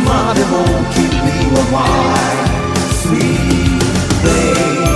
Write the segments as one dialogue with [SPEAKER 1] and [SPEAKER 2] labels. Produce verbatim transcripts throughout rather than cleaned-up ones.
[SPEAKER 1] までも君は My sweet babe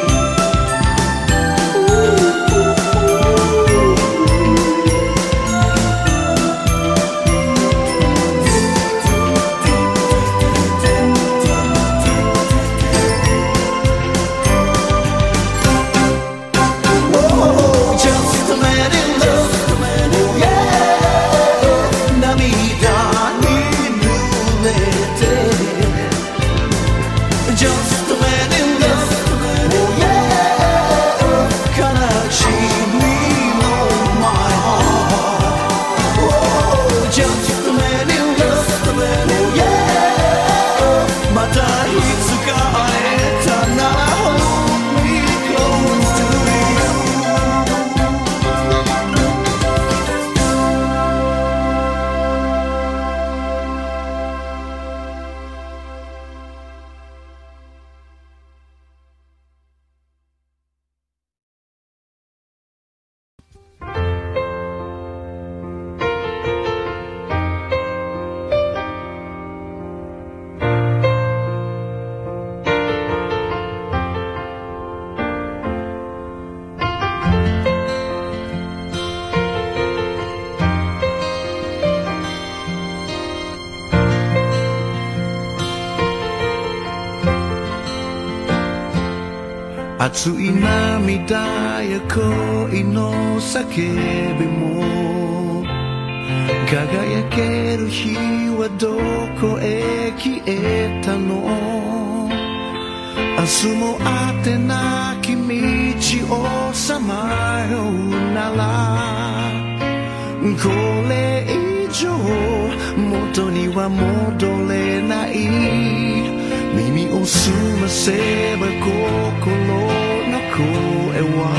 [SPEAKER 1] 熱い涙や恋の叫びも輝ける日はどこへ消えたの明日も果てなき道をさまようならこれ以上元には戻れない耳を澄ませば心の声は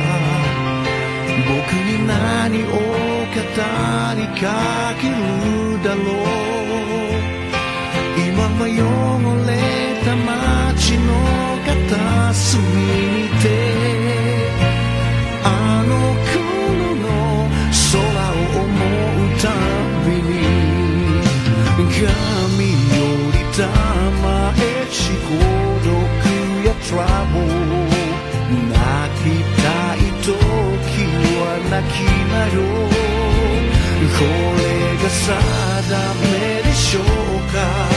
[SPEAKER 1] 僕に何を語りかけるだろう今は汚れた街の片隅にてあの頃の空を思うたびに髪よりたまえし孤独やトラブル泣きたい時は泣きなよこれが定めでしょうか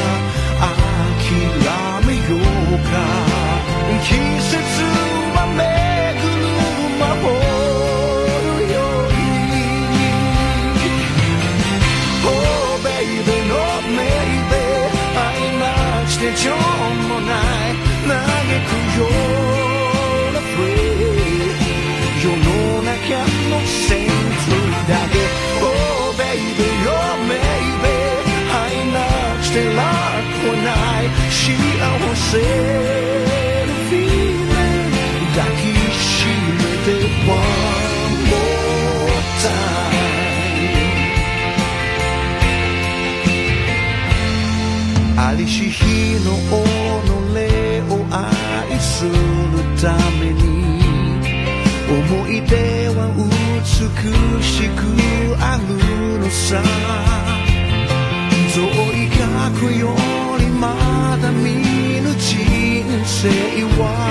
[SPEAKER 1] 諦めようか季節は巡る魔法のように Oh baby no maybe 愛なくてしょうもない嘆くようなフレーズ世の中のセンスだけ Oh baby oh maybe 愛なくして楽はない幸せの feeling 抱きしめて One more time ありし日の己を愛するために思い出は美しくあるのさ遠い過去よりまだ見ぬ人生は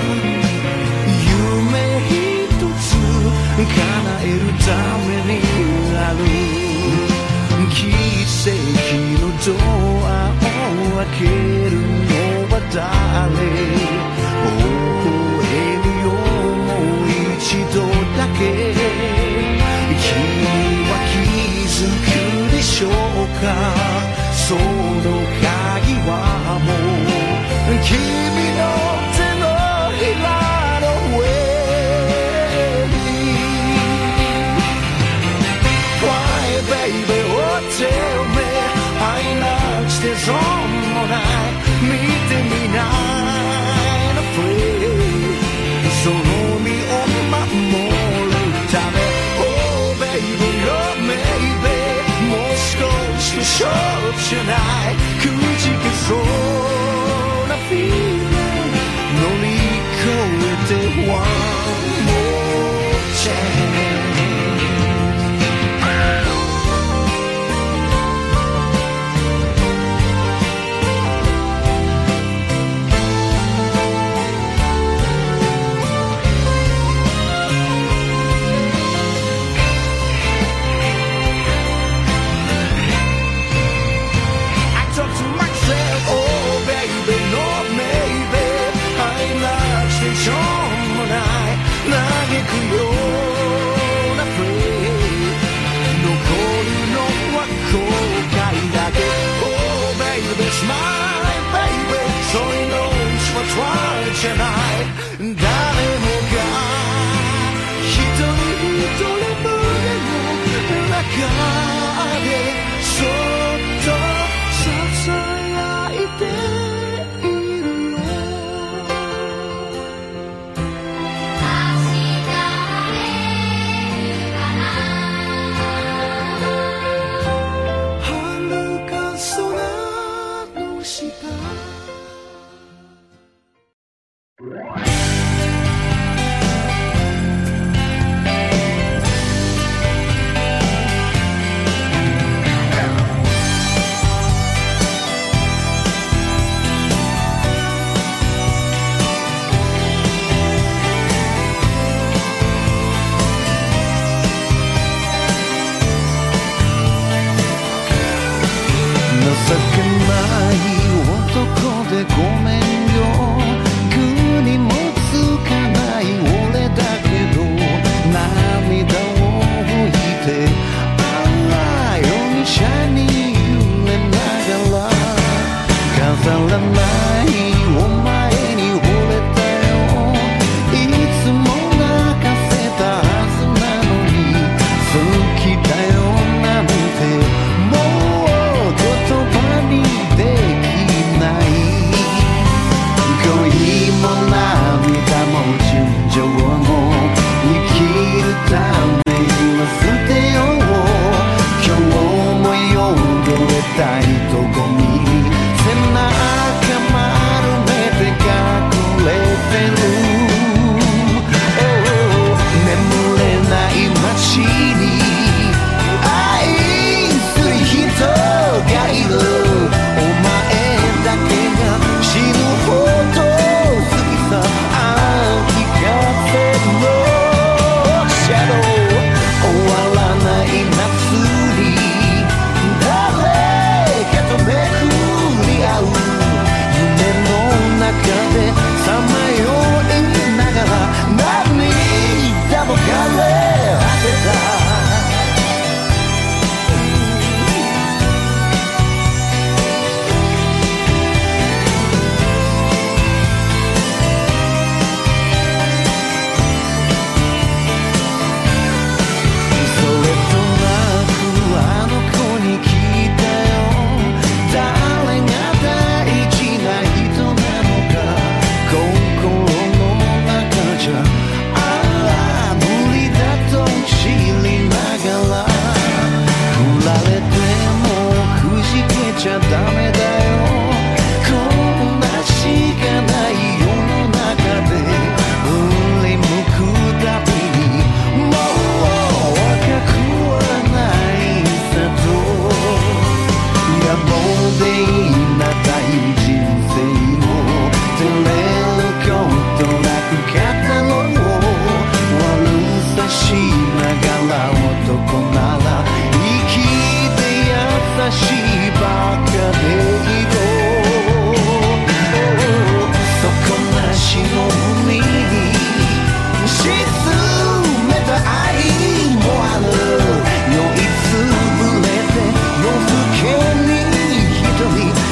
[SPEAKER 1] 夢一つ叶えるためにある奇跡のドアを開けるのは誰微笑みよもう一度だけ君は気づくでしょうかその鍵はもう君の手のひらの上に Why baby oh tell me 愛なくして損もない見てみないの free その身を守るため Oh baby oh maybe もう少しの勝負じゃないくじけそうな feeling 乗り越えて One more chance した。情けない男でごめんよ、具にもつかない俺だけど、涙を拭いてああ夜車に揺れながら、飾らないお前に惚れたよ、いつも泣かせたはずなのに、好きだよなんてもう言葉にできない。恋も涙も純情も生きるためには捨てよう。今日も汚れた糸ゴミに背中丸めて隠れてる。眠れない街に愛する人がいる。お前だけが死ぬほど好きさ。秋風のシャドウ終わらない夏に誰かと巡り合う。夢の中でさまよいながら涙も枯れ果てた。ダメだよ、こんなしかない世の中で振り向くたびにもう若くはないさと、野望でいいな大人生を照れることなく語ろう。悪さしながら男なら生きて優しいばっかでいろ、底なしの海に沈めた愛もある。酔いつぶれて夜更けに一人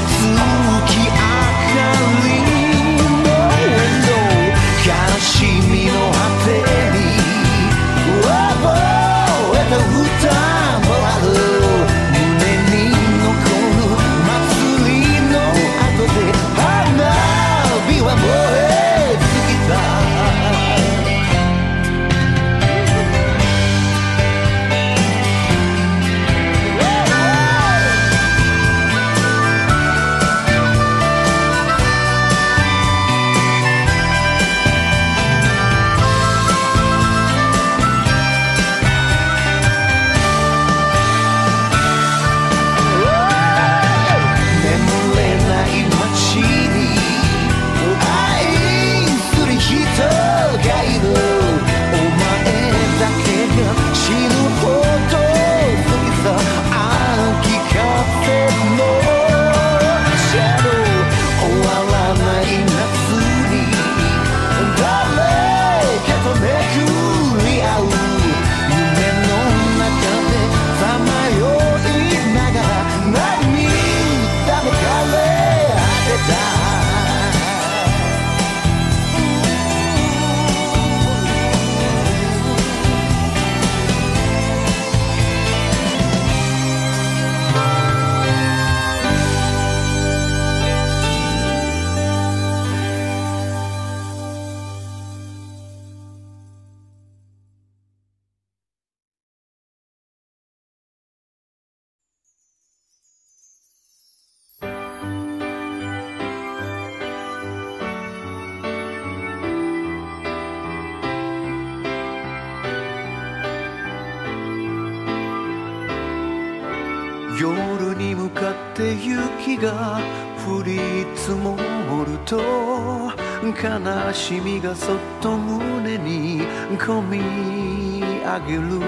[SPEAKER 1] 夜に向かって雪が降り積もると悲しみがそっと胸にこみ上げる。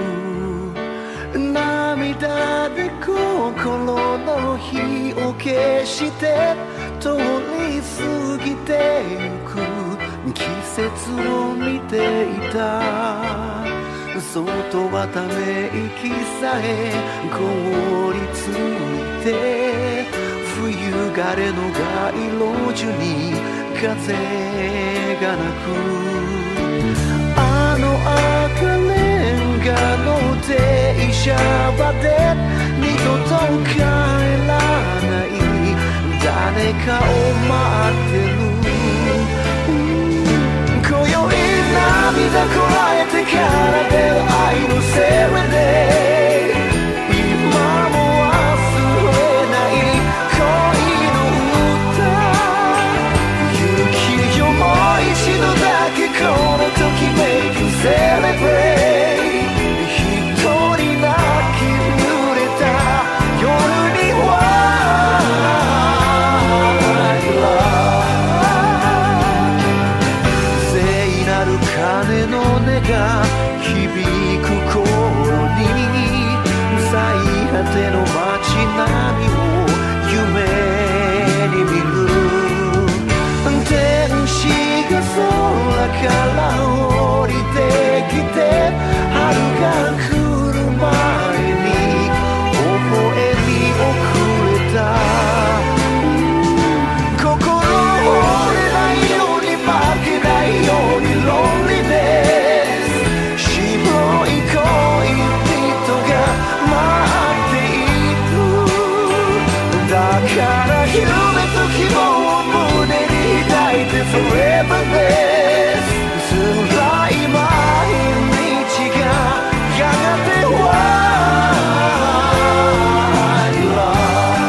[SPEAKER 1] 涙で心の火を消して通り過ぎてゆく季節を見ていた。外はため息さえ凍りついて冬枯れの街路樹に風が鳴く。あの赤レンガの停車場で二度と帰らない誰かを待ってる。今宵涙こらえてから出る愛のセレネ今も忘れない恋の歌。雪よもう一度だけこのときめくセレブレイ一人泣き濡れた夜には鐘の音が響く頃に最果ての街並みを夢に見る。天使が空から降りてきて春が来る前に微笑み遅れた。心折れないように負けないようにロンリネス白い恋人が待っている。だから夢と希望を胸に抱いて Foreverです辛い毎日がやがて終わる。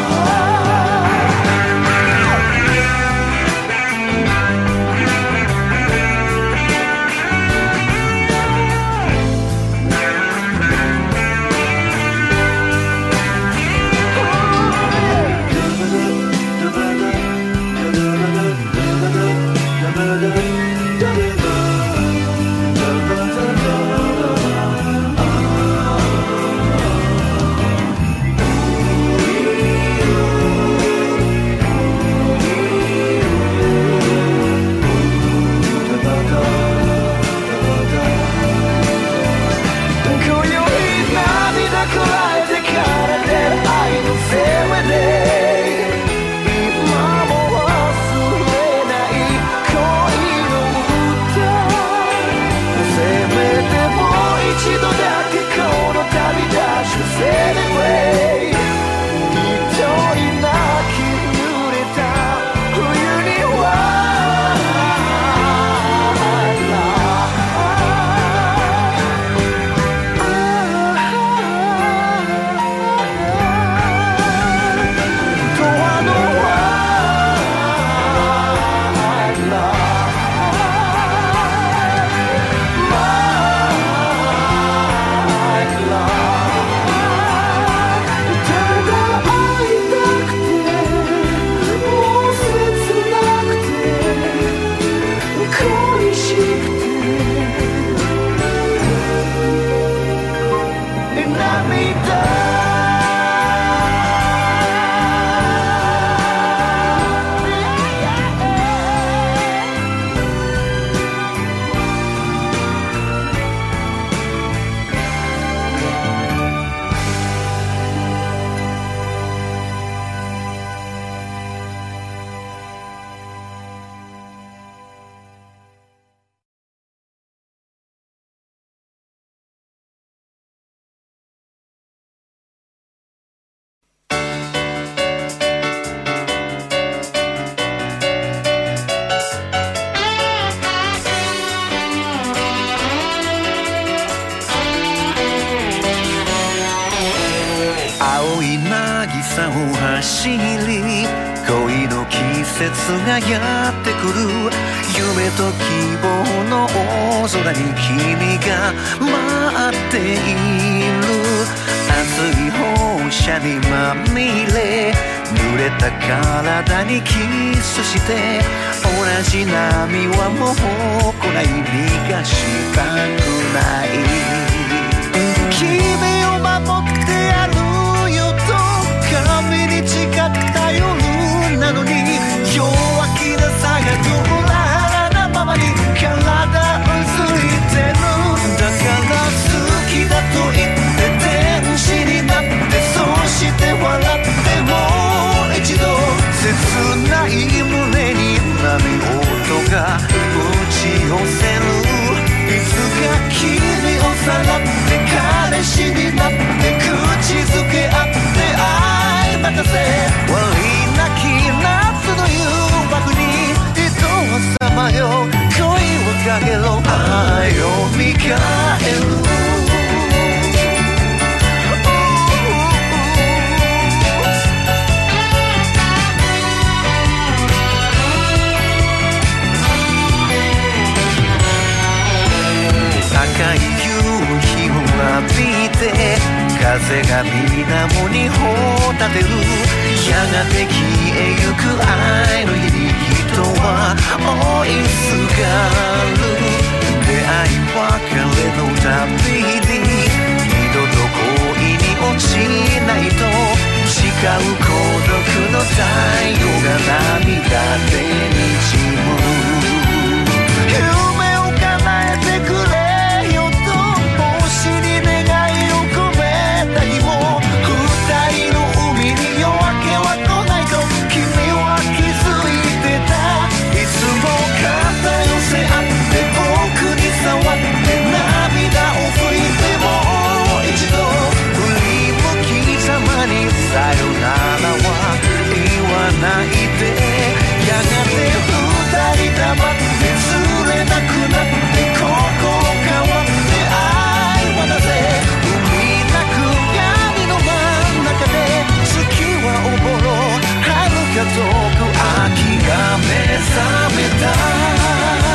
[SPEAKER 1] 渚を走り恋の季節がやってくる。夢と希望の大空に君が待っている。熱い方車にまみれ濡れた体にキスして同じ波はもう来ない逃がしたくない君を守ってやるよと神に誓った夜なのに弱気なさがドラなままに体をついてるだから好きだと言って天使になってそして笑ってもう一度切ない胸に波音が打ち寄せるいつか君をさらって彼氏になって口づけ合って愛任せ悪いなき夏の誘惑に人をさまよ恋をかけろ愛を見返る高い夕日を浴びて風が水面に帆立てるやがて消えゆく愛の日に人は追いすがる出会い別れの旅に二度と恋に落ちないと誓う孤独の太陽が涙でにじむ夢を叶えてくれ星に願いを込めた日も二人の海に夜明けは来ないと君は気づいてたいつも肩寄せ合って僕に触って涙を拭いてもう一度振り向きざまにさよならは言わないでやがて二人黙って釣れなくなって心変わって海なく闇の真ん中で月はおぼろ遥か遠く秋が目覚めた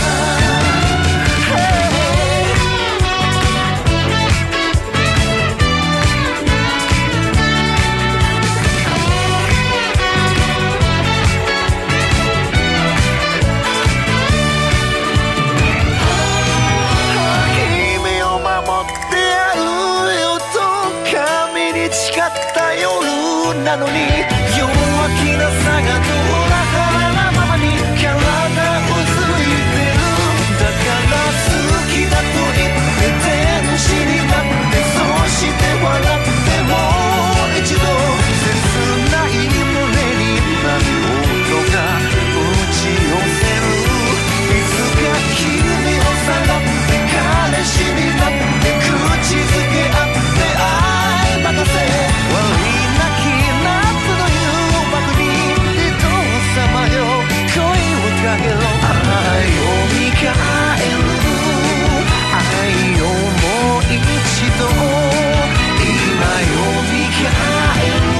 [SPEAKER 1] なのに弱気なさがドラハなままに体をついてるだから好きだと言って天使になってそして笑ってもう一度切ない胸に波音が打ち寄せるいつか君をさらって彼氏になって口づけ合って愛任せ悪いかけろ愛を見返る愛をもう一度今よ見返る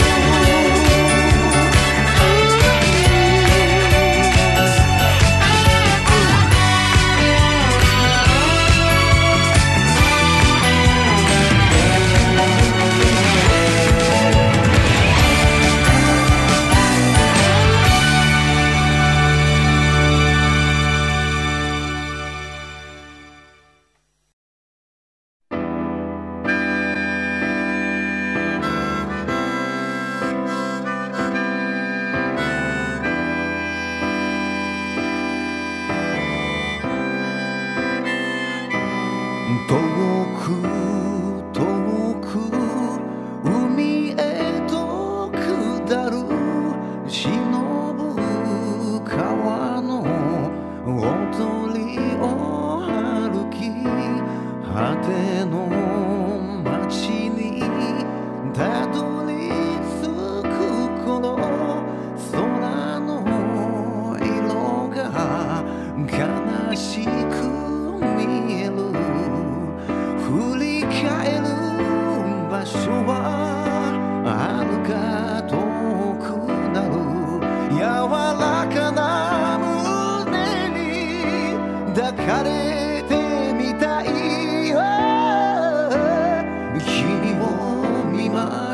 [SPEAKER 1] 抱かれてみたいよ君を見舞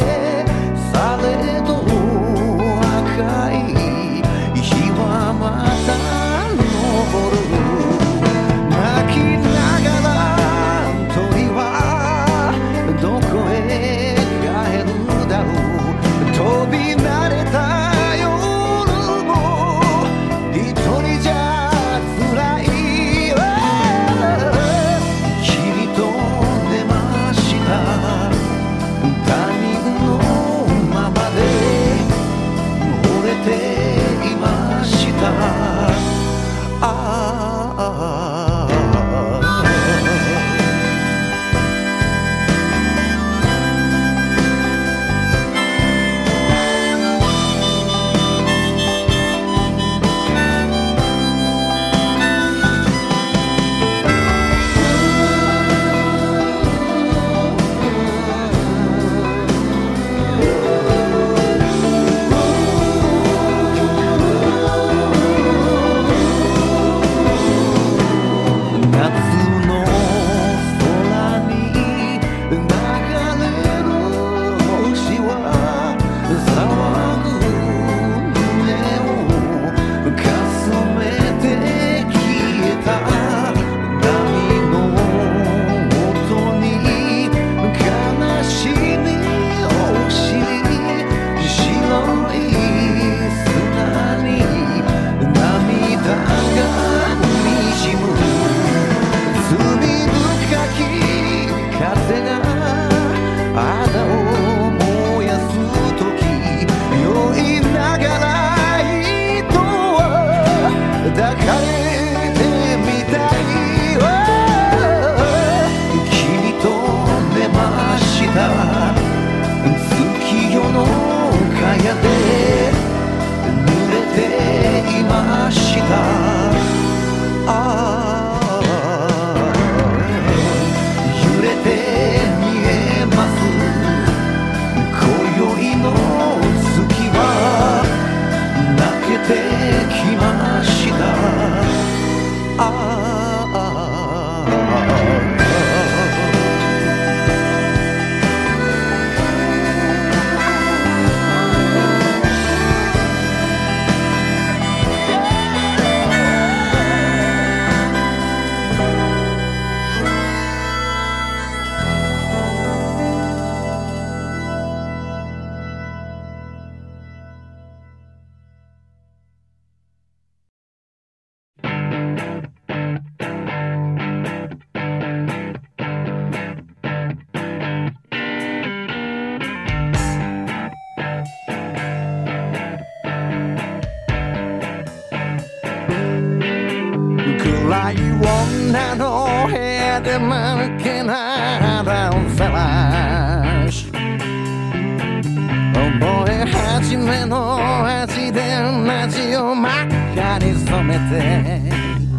[SPEAKER 1] されど赤い日はまた昇る。泣きながら鳥はどこへ帰るだろう。飛び慣れた夜も一人じゃ辛い。霧と出ました他人のままで惚れていました。ああ抱かれてみたいわ。君と出ました月夜の茅で濡れていました。ああ揺れて見えます今宵の月は泣けてきました。ああ暗い女の部屋で間抜けな肌を晒し覚え始めの味で街を真っ赤に染めて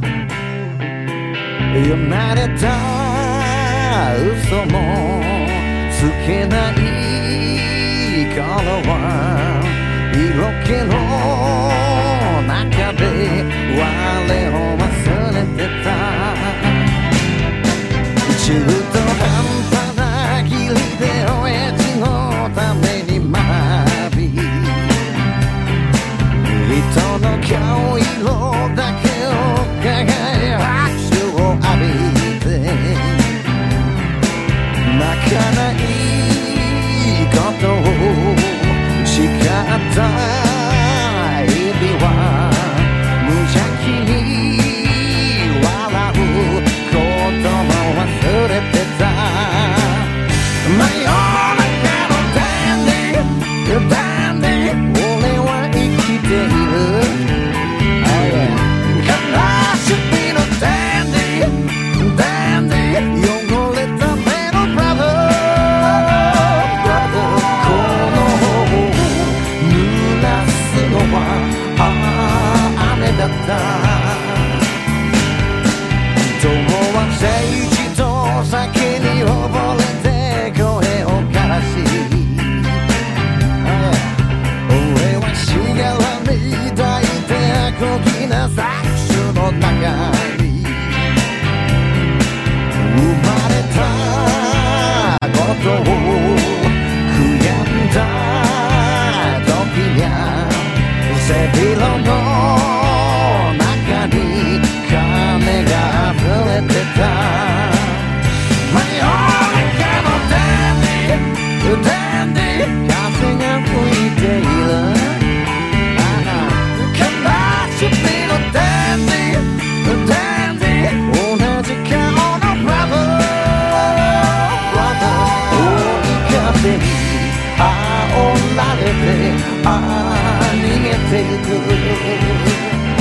[SPEAKER 1] 読まれた嘘もつけない頃は色気の中で我を忘れてた。中途半端な義理で親父のために学び人の顔色だけを輝い拍手を浴びて泣かないことを誓った日々は無邪気に笑うことも忘れて色の中に金が溢れてた真夜中のダンディダンディ風が吹いている悲しみのダンディダンディ同じ顔のブラボーブラボー追い風に煽られてああ逃げてゆく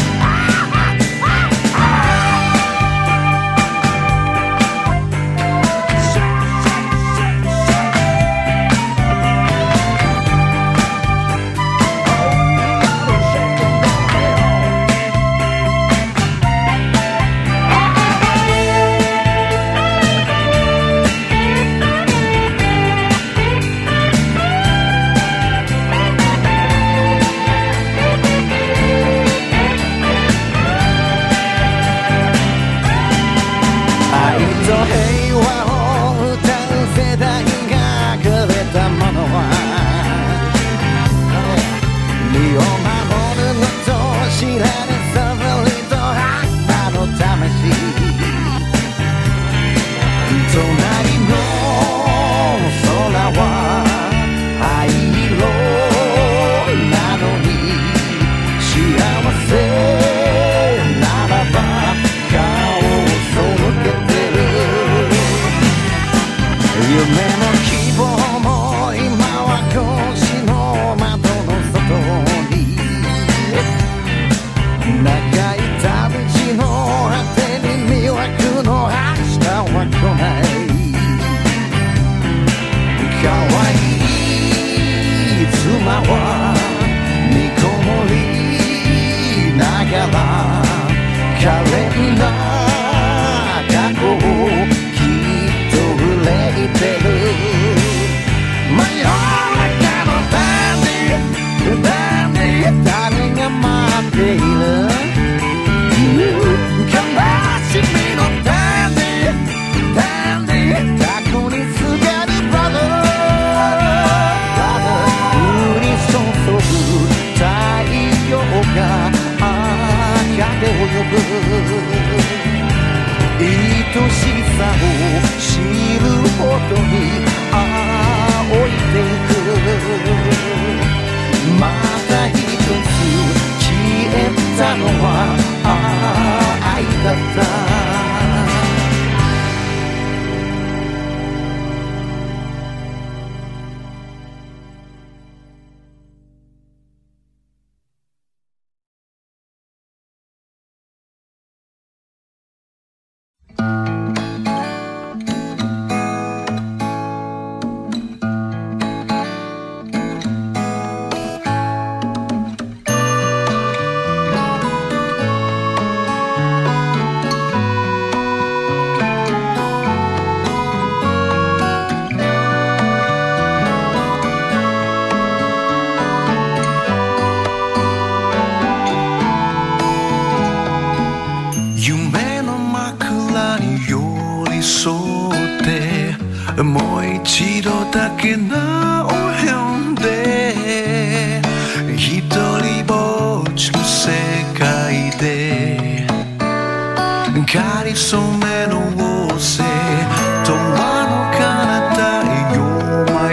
[SPEAKER 2] もう一度だけ名を呼んで一人ぼっちの世界でかりそめの仰せ永遠の彼方へ You're my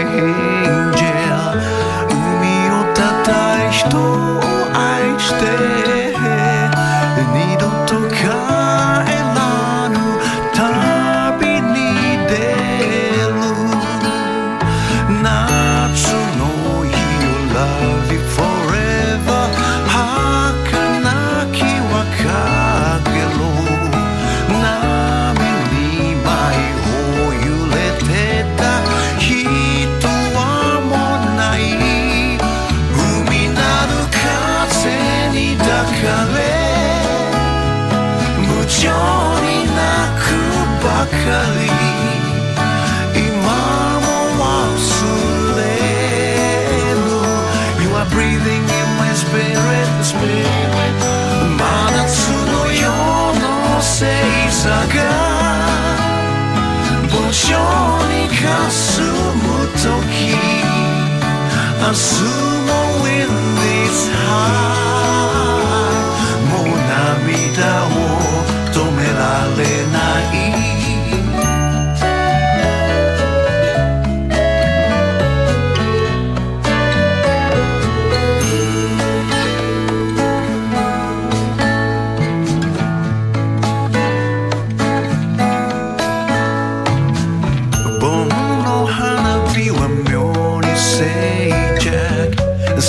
[SPEAKER 2] angel 海をたい人を愛して二度と帰らぬ旅に出る夏の日を Love you forever 儚き別れろ波に舞い揺れてた人はもうない海なる風に抱かれ無情に泣くばかり今も忘れぬ You are breathing in my spirit, spirit 真夏の夜の星座が墓所に霞む時明日も in this heart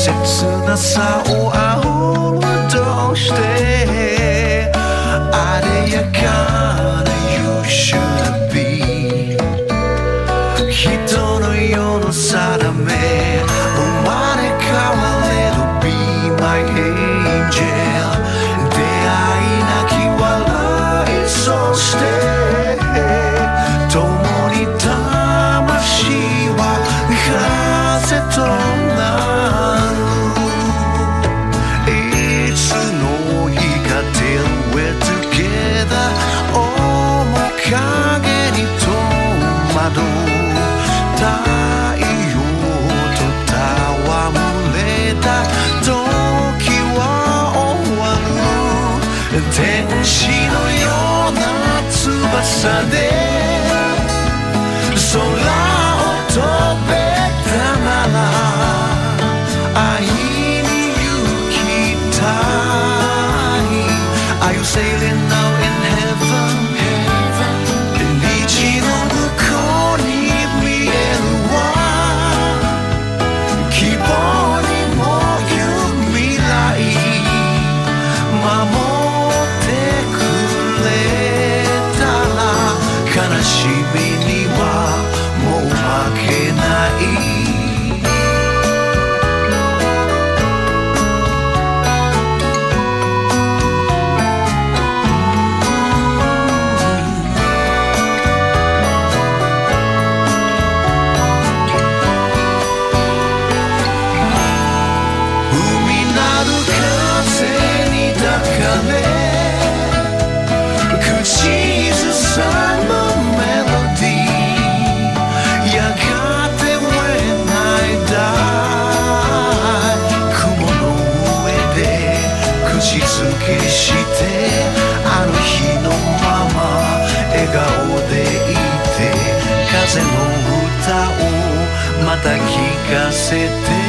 [SPEAKER 2] 切なさを煽るとしてあれやかな You should be 人の世の定め生まれ変われる Be my angel 出会いなき笑いそして共に魂は風となるいつの日か Till we're together 面影に戸惑う太陽と戯れた時は終わる天使のような翼で空を飛べたなら会いに行きたい Are you sailing now in heaven? 虹の向こうに見えるわ希望にもう未来守ってくれたら悲しみにはもう負けない海なる風に抱かれ口ずさむメロディーやがて When I die 雲の上で口づけしてあの日のまま笑顔でいて風の歌をまた聞かせて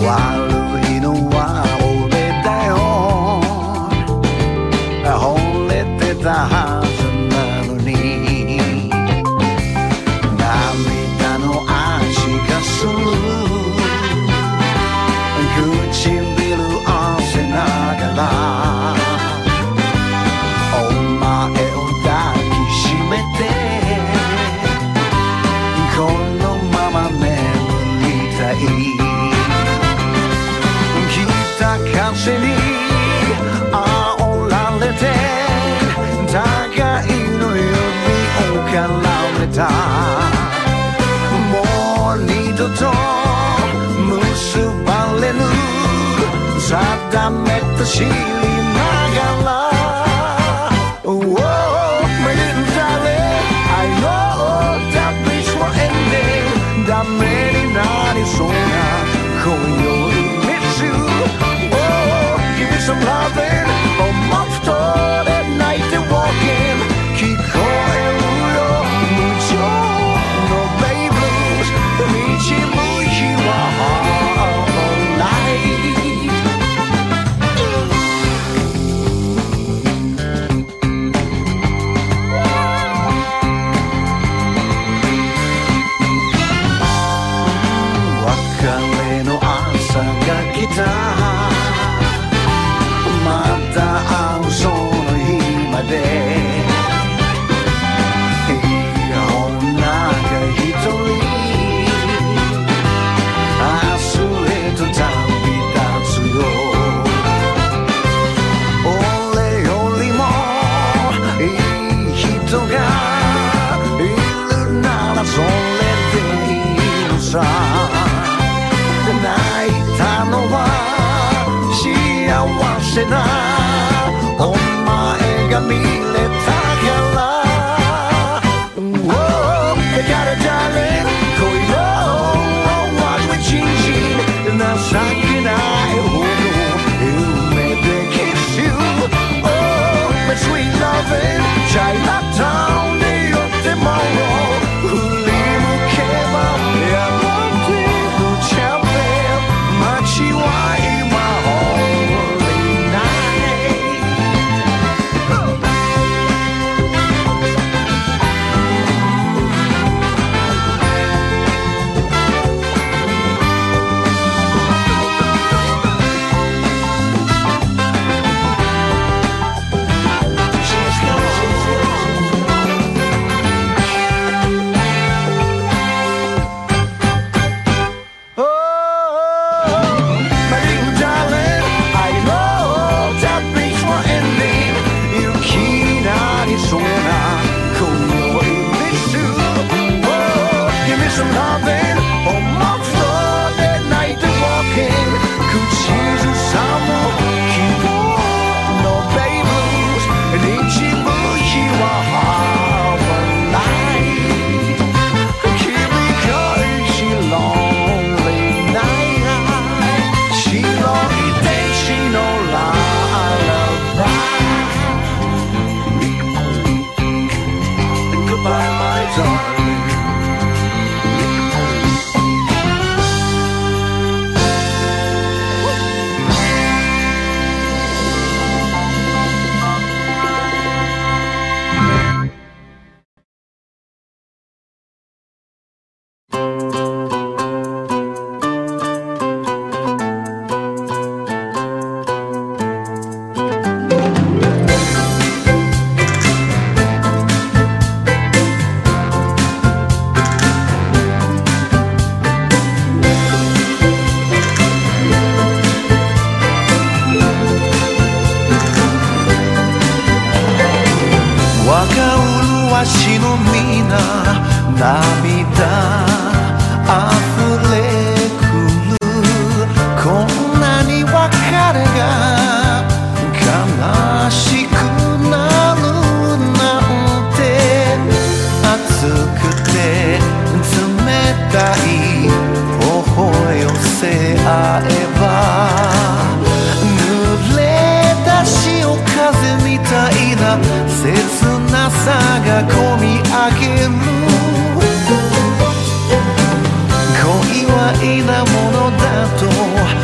[SPEAKER 2] 悪いのは俺だよ惚れてたはずなのに涙の味がする唇合わせながらお前を抱きしめてこのまま眠りたい北風に煽られて互いの指を絡めたもう二度と結ばれぬ定めた知りながら Oh, my little darling I know that this will end ダメになりそうな恋より Miss you Oh, give me some loving 思うとで泣いて walking 聞こえるよ無情の Baby Blues 導く日は All nightまた会うその日までいい女が一人明日へと旅立つよ俺よりもいい人がいるならそれでいいのさ泣いたのは幸せなお前が見れたから Oh, I got a darling 恋の終わりちんちん情けないほど夢で Kiss you Oh, my sweet loving チャイナタウンで寄っても振り向けば山手のチャンペン街は今 Holy night
[SPEAKER 1] しのみな涙あふれくるこんなに別れが悲しくなるなんて熱くて冷たい頬寄せ合えば濡れた潮風みたいな切なさがこみ上げる恋は異なものだと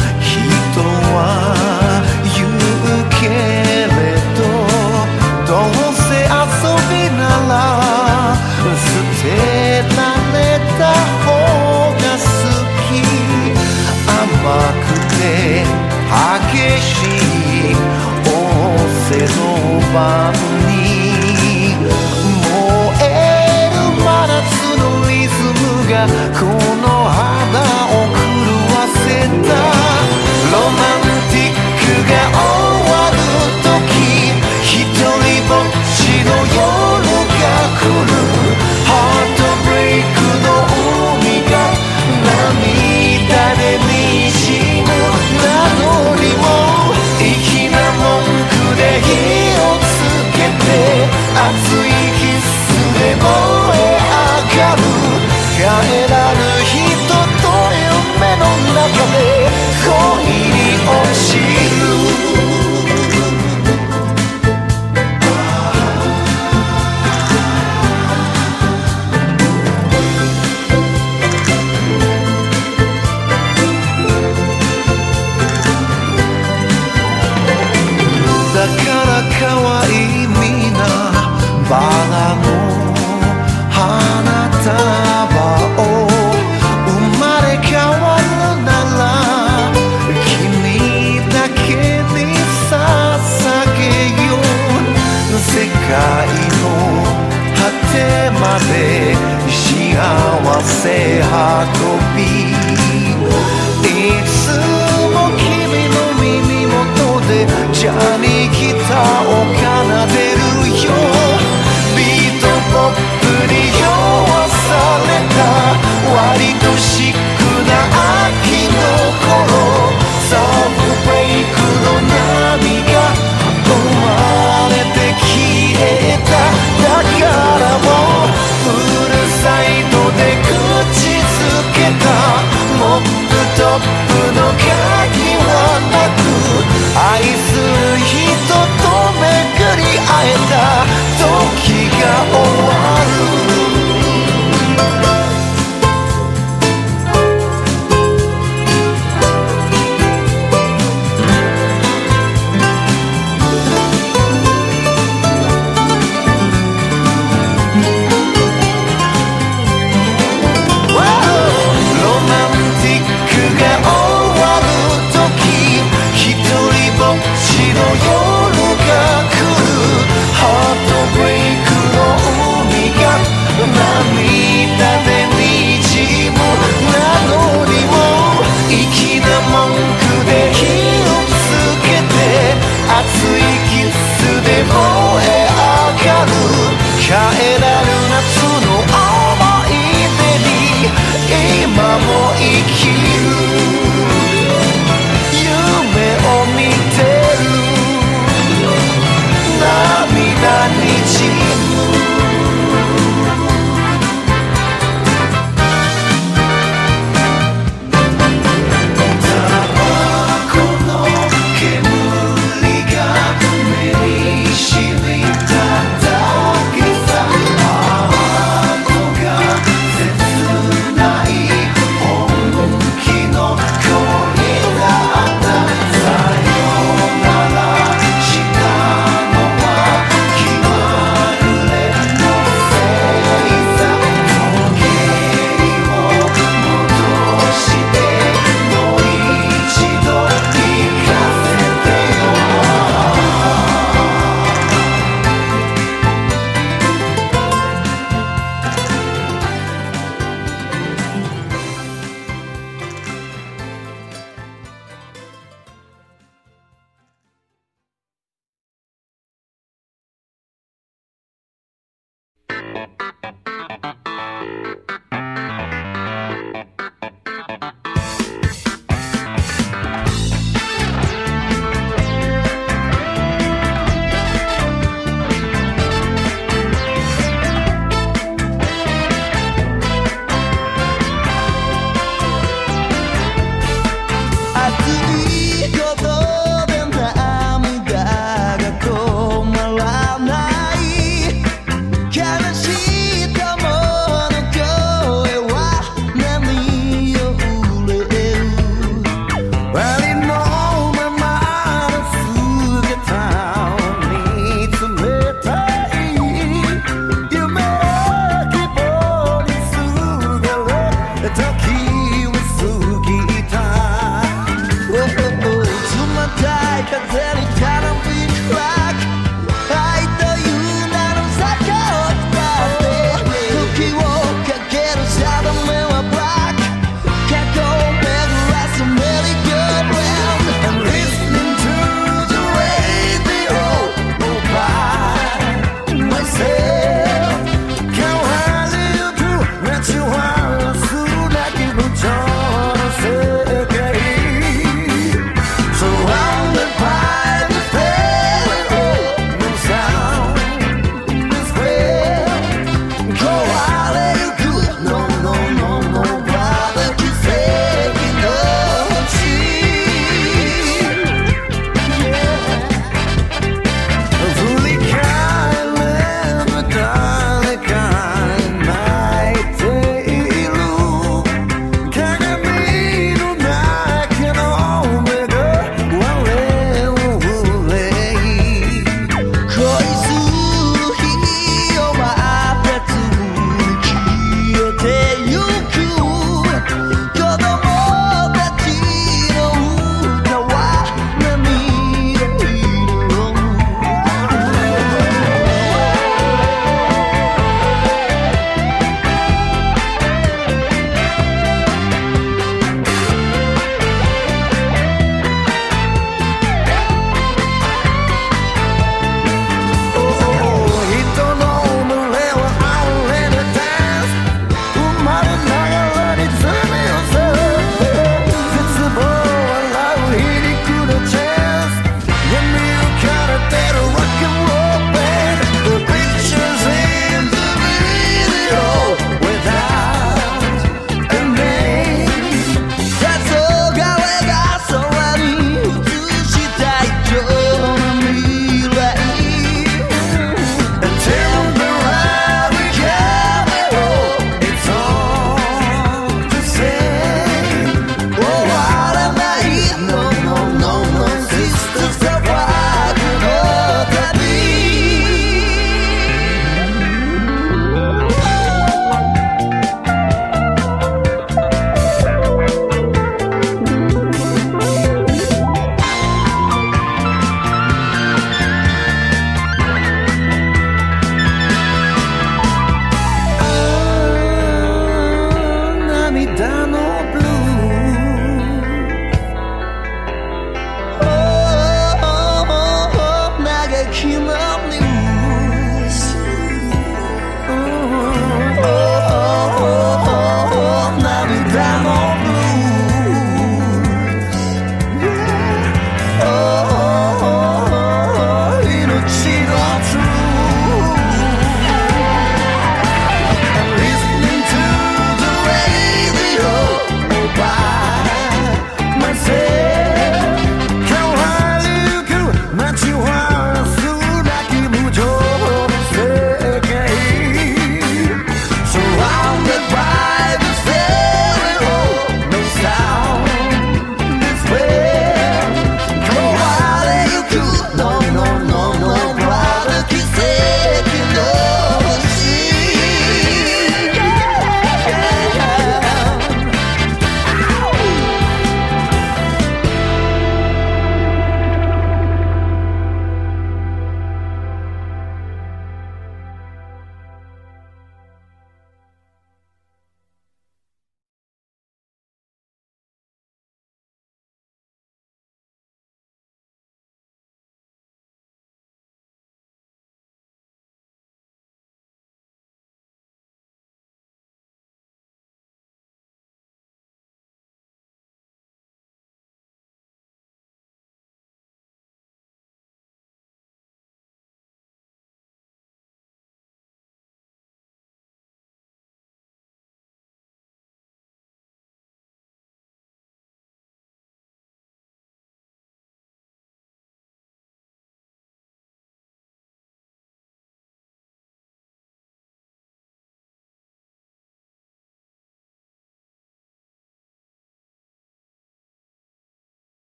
[SPEAKER 2] 激しい仰せの晩に燃える真夏のリズムがこの肌を狂わせたロマンティックが終わる時一人ぼっちの夜が来るハートブレイクの海が涙で滲むなのにも粋な文句で火をつけて熱いキスで燃え上がる帰らぬ人と夢の中で恋に落ちるだから可愛いみなバラの花束を生まれ変わるなら君だけに捧げよう世界の果てまで幸せ運びいつも君の耳元でジャニギターを奏でるよビートポップに酔わされた割とシックな秋の頃サーフブレイクの波が生まれて消えただからもうフルサイドで口づけたモップトップの鍵はなく愛する人と巡り会えた時が終わる涙で滲むなのにも粋な文句で火をつけて熱い